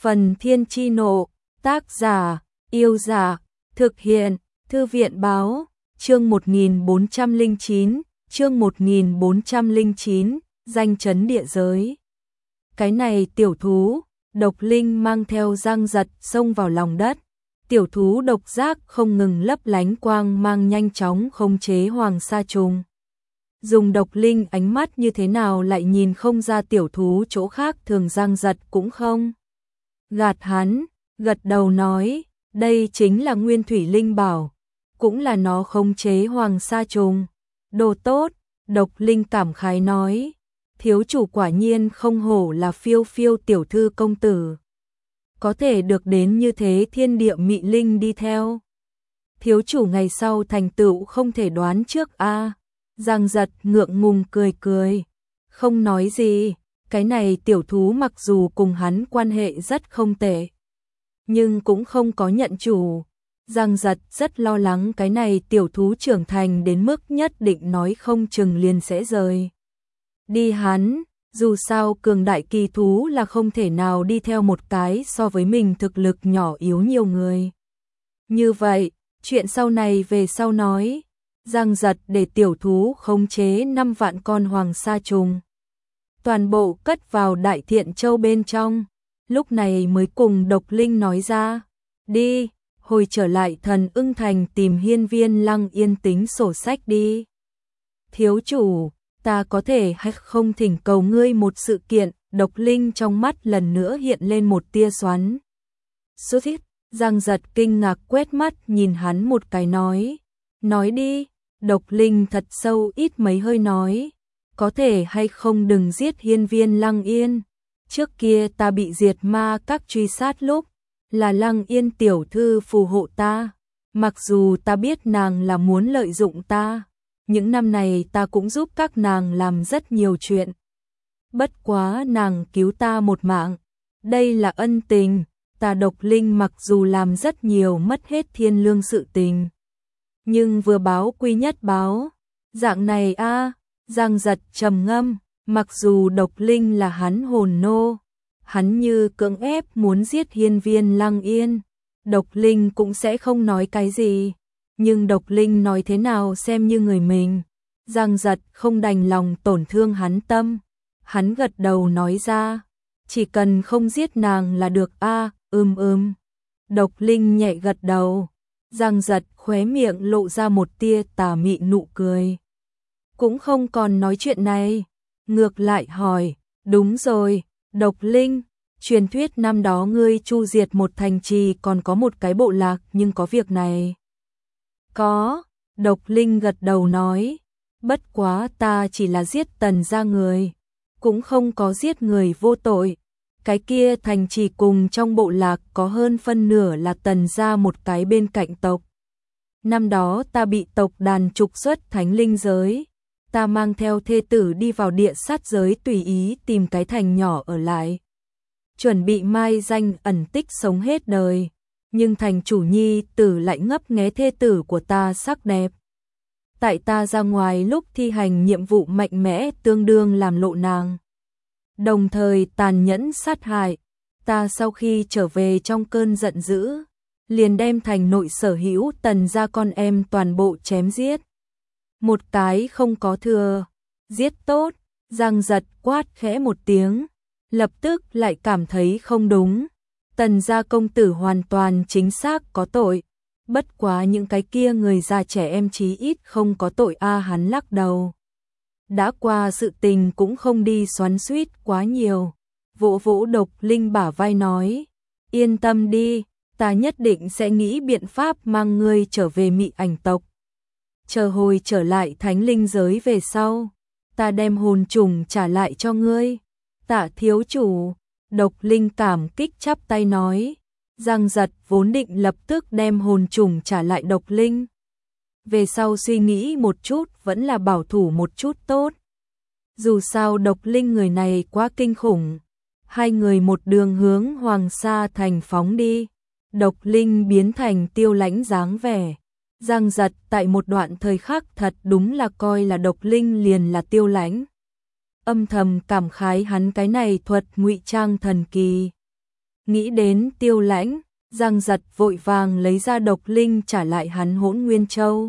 Phần Thiên Chi Nộ, tác giả, Yêu Giả, thực hiện, Thư viện Báo, chương 1409, chương 1409, danh chấn địa giới. Cái này tiểu thú, độc linh mang theo răng giật xông vào lòng đất. Tiểu thú độc giác không ngừng lấp lánh quang mang nhanh chóng khống chế Hoàng Sa Trùng. Dùng độc linh ánh mắt như thế nào lại nhìn không ra tiểu thú chỗ khác thường răng giật cũng không. Gạt hắn, gật đầu nói, đây chính là nguyên thủy linh bảo, cũng là nó khống chế Hoàng Sa Trùng. Đồ tốt, độc linh cảm khái nói, thiếu chủ quả nhiên không hổ là phiêu phiêu tiểu thư công tử. Có thể được đến như thế thiên địa mị linh đi theo. Thiếu chủ ngày sau thành tựu không thể đoán trước a. Giang giật ngượng ngùng cười cười, không nói gì, cái này tiểu thú mặc dù cùng hắn quan hệ rất không tệ, nhưng cũng không có nhận chủ. Giang giật rất lo lắng cái này tiểu thú trưởng thành đến mức nhất định nói không chừng liền sẽ rời đi hắn, dù sao cường đại kỳ thú là không thể nào đi theo một cái so với mình thực lực nhỏ yếu nhiều người. Như vậy, chuyện sau này về sau nói. Giang giật để tiểu thú khống chế 5 vạn con Hoàng Sa Trùng, toàn bộ cất vào Đại Thiện Châu bên trong, lúc này mới cùng độc linh nói ra, đi, hồi trở lại Thần Ưng Thành tìm Hiên Viên Lăng Yên tính sổ sách đi. Thiếu chủ, ta có thể hay không thỉnh cầu ngươi một sự kiện? Độc linh trong mắt lần nữa hiện lên một tia xoắn sốt. Giang giật kinh ngạc quét mắt nhìn hắn một cái nói đi. Độc linh thật sâu ít mấy hơi nói, có thể hay không đừng giết Hiên Viên Lăng Yên. Trước kia ta bị diệt ma các truy sát lúc, là Lăng Yên tiểu thư phù hộ ta. Mặc dù ta biết nàng là muốn lợi dụng ta, những năm này ta cũng giúp các nàng làm rất nhiều chuyện. Bất quá nàng cứu ta một mạng, đây là ân tình. Ta độc linh mặc dù làm rất nhiều mất hết thiên lương sự tình, nhưng vừa báo quy nhất báo, dạng này a. Giang giật trầm ngâm, mặc dù độc linh là hắn hồn nô, hắn như cưỡng ép muốn giết Hiên Viên Lăng Yên, độc linh cũng sẽ không nói cái gì, nhưng độc linh nói thế nào xem như người mình. Giang giật không đành lòng tổn thương hắn tâm, hắn gật đầu nói ra, chỉ cần không giết nàng là được a. Độc linh nhẹ gật đầu. Giang giật khóe miệng lộ ra một tia tà mị nụ cười, cũng không còn nói chuyện này, ngược lại hỏi, đúng rồi, độc linh, truyền thuyết năm đó ngươi chu diệt một thành trì còn có một cái bộ lạc, nhưng có việc này? Có, độc linh gật đầu nói, bất quá ta chỉ là giết Tần gia người, cũng không có giết người vô tội. Cái kia thành trì cùng trong bộ lạc có hơn phân nửa là Tần gia một cái bên cạnh tộc. Năm đó ta bị tộc đàn trục xuất thánh linh giới, ta mang theo thê tử đi vào địa sát giới tùy ý tìm cái thành nhỏ ở lại, chuẩn bị mai danh ẩn tích sống hết đời, nhưng thành chủ nhi tử lại ngấp nghé thê tử của ta sắc đẹp. Tại ta ra ngoài lúc thi hành nhiệm vụ mạnh mẽ tương đương làm lộ nàng, đồng thời tàn nhẫn sát hại. Ta sau khi trở về trong cơn giận dữ, liền đem thành nội sở hữu Tần gia con em toàn bộ chém giết, một cái không có thừa. Giết tốt. Giang giật quát khẽ một tiếng, lập tức lại cảm thấy không đúng. Tần gia công tử hoàn toàn chính xác có tội, bất quá những cái kia người già trẻ em chí ít không có tội a. Hắn lắc đầu, đã qua sự tình cũng không đi xoắn xuýt quá nhiều, vỗ vỗ độc linh bả vai nói, yên tâm đi, ta nhất định sẽ nghĩ biện pháp mang ngươi trở về Mị Ảnh tộc. Chờ hồi trở lại thánh linh giới về sau, ta đem hồn trùng trả lại cho ngươi. Tạ thiếu chủ. Độc linh cảm kích chắp tay nói. Giang giật vốn định lập tức đem hồn trùng trả lại độc linh, về sau suy nghĩ một chút vẫn là bảo thủ một chút tốt. Dù sao độc linh người này quá kinh khủng. Hai người một đường hướng Hoàng Sa Thành phóng đi. Độc linh biến thành tiêu lãnh dáng vẻ. Giang giật tại một đoạn thời khắc thật đúng là coi là độc linh liền là tiêu lãnh. Âm thầm cảm khái hắn cái này thuật ngụy trang thần kỳ. Nghĩ đến Tiêu Lãnh, Giang Giật vội vàng lấy ra độc linh trả lại hắn Hỗn Nguyên Châu.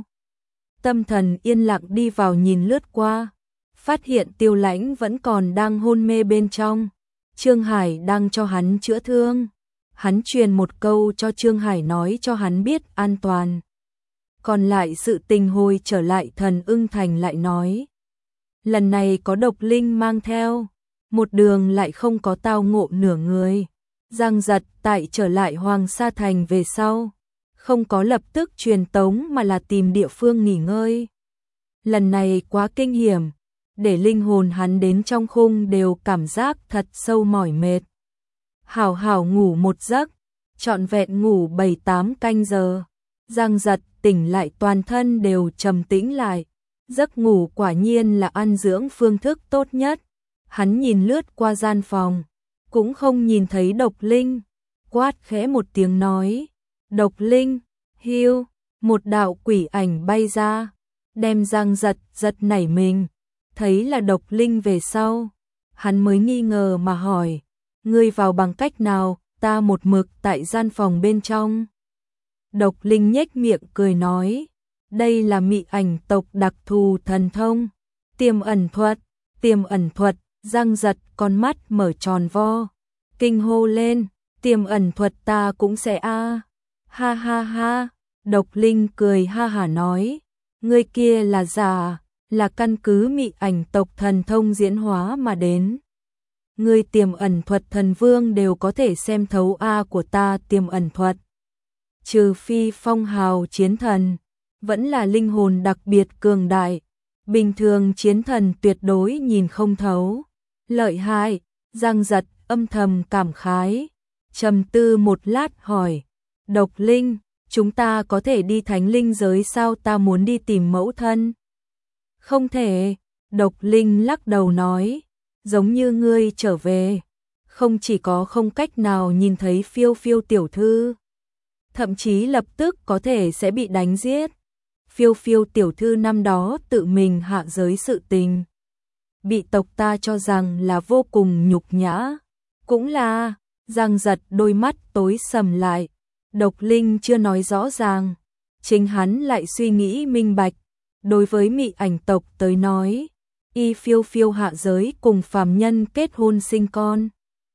Tâm thần yên lặng đi vào nhìn lướt qua, phát hiện Tiêu Lãnh vẫn còn đang hôn mê bên trong. Trương Hải đang cho hắn chữa thương. Hắn truyền một câu cho Trương Hải nói cho hắn biết an toàn. Còn lại sự tình hồi trở lại Thần Ưng Thành lại nói. Lần này có độc linh mang theo, một đường lại không có tao ngộ nửa người. Giang Giật tại trở lại Hoàng Sa Thành về sau, không có lập tức truyền tống mà là tìm địa phương nghỉ ngơi. Lần này quá kinh hiểm, để linh hồn hắn đến trong khung đều cảm giác thật sâu mỏi mệt. Hảo hảo ngủ một giấc, trọn vẹn ngủ 7-8 canh giờ. Giang Giật tỉnh lại toàn thân đều trầm tĩnh lại. Giấc ngủ quả nhiên là ăn dưỡng phương thức tốt nhất. Hắn nhìn lướt qua gian phòng, cũng không nhìn thấy độc linh. Quát khẽ một tiếng nói, độc linh, hiu, một đạo quỷ ảnh bay ra, đem Giang Giật giật nảy mình. Thấy là độc linh về sau, hắn mới nghi ngờ mà hỏi, ngươi vào bằng cách nào, ta một mực tại gian phòng bên trong. Độc linh nhếch miệng cười nói, đây là mị ảnh tộc đặc thù thần thông, tiềm ẩn thuật, tiềm ẩn thuật. Giang Giật con mắt mở tròn vo, kinh hô lên, tiềm ẩn thuật ta cũng sẽ a. Ha ha ha, độc linh cười ha hả nói, ngươi kia là giả, là căn cứ mị ảnh tộc thần thông diễn hóa mà đến. Ngươi tiềm ẩn thuật thần vương đều có thể xem thấu a của ta tiềm ẩn thuật. Trừ phi phong hào chiến thần, vẫn là linh hồn đặc biệt cường đại, bình thường chiến thần tuyệt đối nhìn không thấu. Lợi hại, Giang Giật âm thầm cảm khái, trầm tư một lát hỏi, độc linh, chúng ta có thể đi thánh linh giới sao, ta muốn đi tìm mẫu thân. Không thể, độc linh lắc đầu nói, giống như ngươi trở về, không chỉ có không cách nào nhìn thấy Phiêu Phiêu tiểu thư, thậm chí lập tức có thể sẽ bị đánh giết. Phiêu Phiêu tiểu thư năm đó tự mình hạ giới sự tình, bị tộc ta cho rằng là vô cùng nhục nhã. Cũng là, Giang Giật đôi mắt tối sầm lại, độc linh chưa nói rõ ràng, chính hắn lại suy nghĩ minh bạch. Đối với mị ảnh tộc tới nói, y Phiêu Phiêu hạ giới cùng phàm nhân kết hôn sinh con,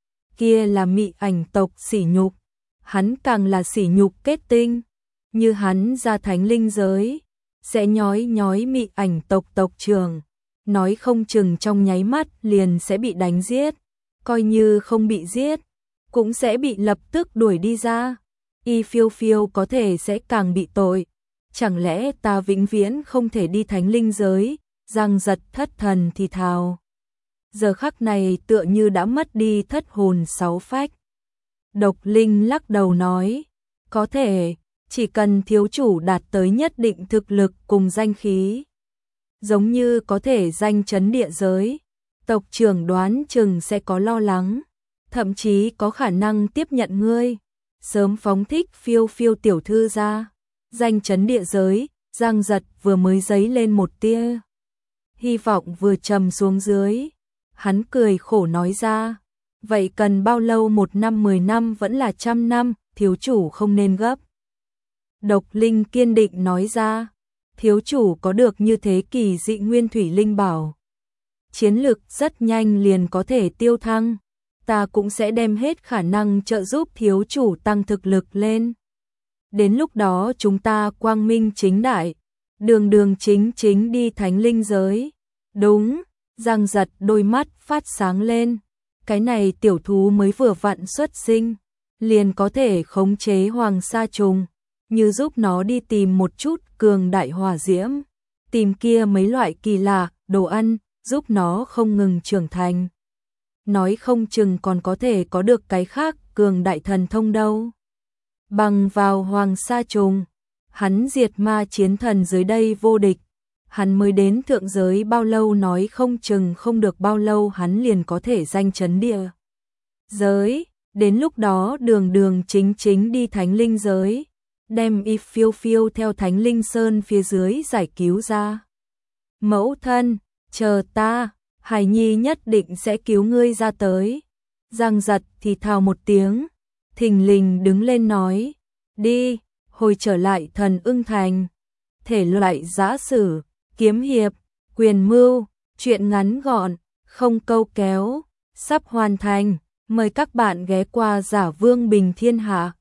kia là mị ảnh tộc sỉ nhục, hắn càng là sỉ nhục kết tinh. Như hắn ra thánh linh giới, sẽ nhói nhói mị ảnh tộc tộc trưởng, nói không chừng trong nháy mắt liền sẽ bị đánh giết, coi như không bị giết, cũng sẽ bị lập tức đuổi đi ra. Y Phiêu Phiêu có thể sẽ càng bị tội. Chẳng lẽ ta vĩnh viễn không thể đi thánh linh giới? Giang Giật thất thần thì thào. Giờ khắc này tựa như đã mất đi thất hồn sáu phách. Độc linh lắc đầu nói, có thể, chỉ cần thiếu chủ đạt tới nhất định thực lực cùng danh khí, giống như có thể danh chấn địa giới, tộc trưởng đoán chừng sẽ có lo lắng, thậm chí có khả năng tiếp nhận ngươi, sớm phóng thích Phiêu Phiêu tiểu thư ra. Danh chấn địa giới, Giang Giật vừa mới dấy lên một tia hy vọng vừa trầm xuống dưới. Hắn cười khổ nói ra, vậy cần bao lâu, 1 năm 10 năm vẫn là 100 năm, thiếu chủ không nên gấp. Độc linh kiên định nói ra, thiếu chủ có được như thế kỳ dị nguyên thủy linh bảo, chiến lực rất nhanh liền có thể tiêu thăng, ta cũng sẽ đem hết khả năng trợ giúp thiếu chủ tăng thực lực lên. Đến lúc đó chúng ta quang minh chính đại, đường đường chính chính đi thánh linh giới. Đúng, Giang Giật đôi mắt phát sáng lên, cái này tiểu thú mới vừa vặn xuất sinh, liền có thể khống chế hoàng sa trùng, như giúp nó đi tìm một chút cường đại hỏa diễm, tìm kia mấy loại kỳ lạ, đồ ăn, giúp nó không ngừng trưởng thành. Nói không chừng còn có thể có được cái khác cường đại thần thông đâu. Bằng vào hoàng sa trùng, hắn diệt ma chiến thần dưới đây vô địch. Hắn mới đến thượng giới bao lâu, nói không chừng không được bao lâu hắn liền có thể danh chấn địa giới. Đến lúc đó đường đường chính chính đi thánh linh giới, đem Y Phiêu Phiêu theo thánh linh sơn phía dưới giải cứu ra. Mẫu thân, chờ ta, Hải Nhi nhất định sẽ cứu ngươi ra tới. Giang Giật thì thào một tiếng, thình lình đứng lên nói, đi, hồi trở lại Thần Ưng Thành. Thể loại giã sử, kiếm hiệp, quyền mưu, truyện ngắn gọn, không câu kéo, sắp hoàn thành. Mời các bạn ghé qua Giả Vương Bình Thiên Hạ.